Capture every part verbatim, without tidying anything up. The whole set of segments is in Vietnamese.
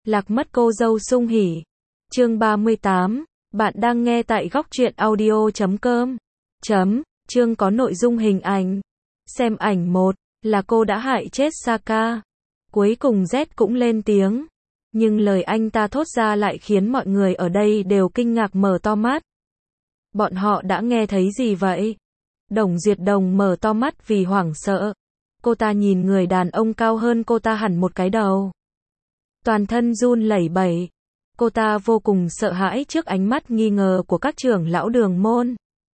Lạc mất cô dâu sung hỉ. Chương ba mươi tám, bạn đang nghe tại góc truyện audio chấm com. Chấm, chương có nội dung hình ảnh. Xem ảnh một, là cô đã hại chết Saka. Cuối cùng Z cũng lên tiếng. Nhưng lời anh ta thốt ra lại khiến mọi người ở đây đều kinh ngạc mở to mắt. Bọn họ đã nghe thấy gì vậy? Đồng Duyệt Đồng mở to mắt vì hoảng sợ. Cô ta nhìn người đàn ông cao hơn cô ta hẳn một cái đầu. Toàn thân run lẩy bẩy. Cô ta vô cùng sợ hãi trước ánh mắt nghi ngờ của các trưởng lão đường môn.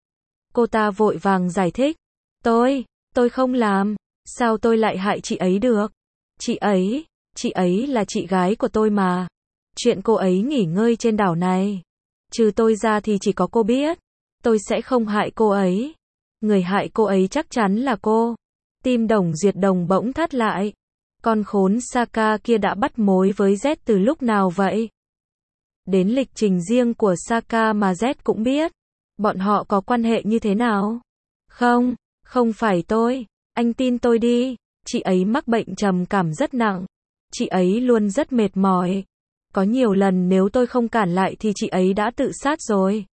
Cô ta vội vàng giải thích. Tôi, tôi không làm. Sao tôi lại hại chị ấy được? Chị ấy, chị ấy là chị gái của tôi mà. Chuyện cô ấy nghỉ ngơi trên đảo này. Trừ tôi ra thì chỉ có cô biết. Tôi sẽ không hại cô ấy. Người hại cô ấy chắc chắn là cô. Tim Đồng Duyệt Đồng bỗng thắt lại. Con khốn Saka kia đã bắt mối với Z từ lúc nào vậy? Đến lịch trình riêng của Saka mà Z cũng biết. Bọn họ có quan hệ như thế nào? Không, không phải tôi. Anh tin tôi đi. Chị ấy mắc bệnh trầm cảm rất nặng. Chị ấy luôn rất mệt mỏi. Có nhiều lần nếu tôi không cản lại thì chị ấy đã tự sát rồi.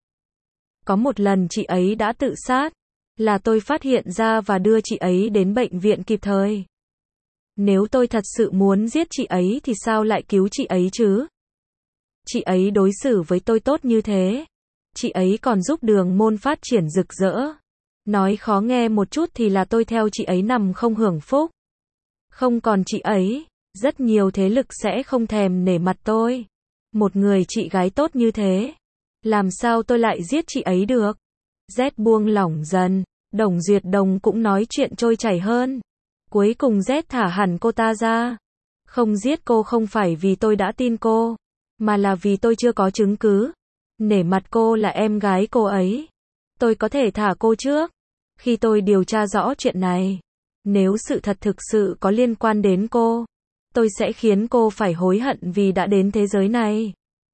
Có một lần chị ấy đã tự sát. Là tôi phát hiện ra và đưa chị ấy đến bệnh viện kịp thời. Nếu tôi thật sự muốn giết chị ấy thì sao lại cứu chị ấy chứ? Chị ấy đối xử với tôi tốt như thế. Chị ấy còn giúp đường môn phát triển rực rỡ. Nói khó nghe một chút thì là tôi theo chị ấy nằm không hưởng phúc. Không còn chị ấy, rất nhiều thế lực sẽ không thèm nể mặt tôi. Một người chị gái tốt như thế. Làm sao tôi lại giết chị ấy được? Z buông lỏng dần. Đồng Duyệt Đồng cũng nói chuyện trôi chảy hơn. Cuối cùng Z thả hẳn cô ta ra. Không giết cô không phải vì tôi đã tin cô, mà là vì tôi chưa có chứng cứ. Nể mặt cô là em gái cô ấy. Tôi có thể thả cô trước. Khi tôi điều tra rõ chuyện này. Nếu sự thật thực sự có liên quan đến cô, tôi sẽ khiến cô phải hối hận vì đã đến thế giới này.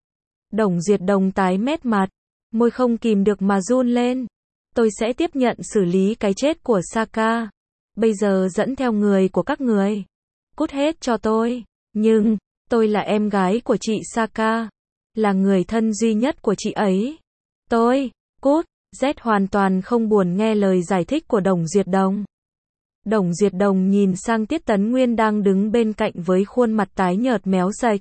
Đồng Duyệt Đồng tái mét mặt. Môi không kìm được mà run lên. Tôi sẽ tiếp nhận xử lý cái chết của Saka. Bây giờ dẫn theo người của các người. Cút hết cho tôi. Nhưng, tôi là em gái của chị Saka. Là người thân duy nhất của chị ấy. Tôi, cút. Z hoàn toàn không buồn nghe lời giải thích của Đồng Duyệt Đồng. Đồng Duyệt Đồng nhìn sang Tiết Tấn Nguyên đang đứng bên cạnh với khuôn mặt tái nhợt méo sạch.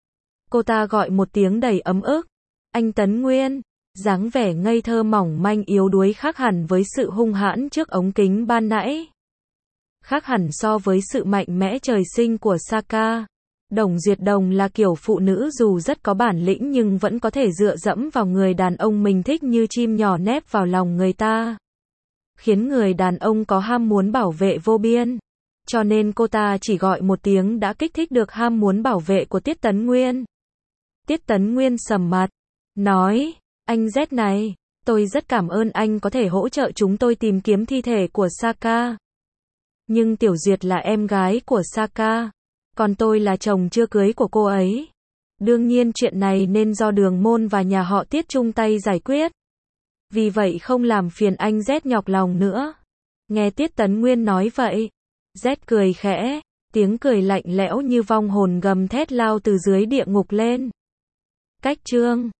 Cô ta gọi một tiếng đầy ấm ức. Anh Tấn Nguyên. Dáng vẻ ngây thơ mỏng manh yếu đuối khác hẳn với sự hung hãn trước ống kính ban nãy. Khác hẳn so với sự mạnh mẽ trời sinh của Saka. Đồng Duyệt Đồng là kiểu phụ nữ dù rất có bản lĩnh nhưng vẫn có thể dựa dẫm vào người đàn ông mình thích như chim nhỏ nép vào lòng người ta. Khiến người đàn ông có ham muốn bảo vệ vô biên. Cho nên cô ta chỉ gọi một tiếng đã kích thích được ham muốn bảo vệ của Tiết Tấn Nguyên. Tiết Tấn Nguyên sầm mặt. Nói, anh Z này, tôi rất cảm ơn anh có thể hỗ trợ chúng tôi tìm kiếm thi thể của Saka. Nhưng Tiểu Duyệt là em gái của Saka. Còn tôi là chồng chưa cưới của cô ấy. Đương nhiên chuyện này nên do đường môn và nhà họ Tiết chung tay giải quyết. Vì vậy không làm phiền anh Z nhọc lòng nữa. Nghe Tiết Tấn Nguyên nói vậy. Z cười khẽ. Tiếng cười lạnh lẽo như vong hồn gầm thét lao từ dưới địa ngục lên. Cách chương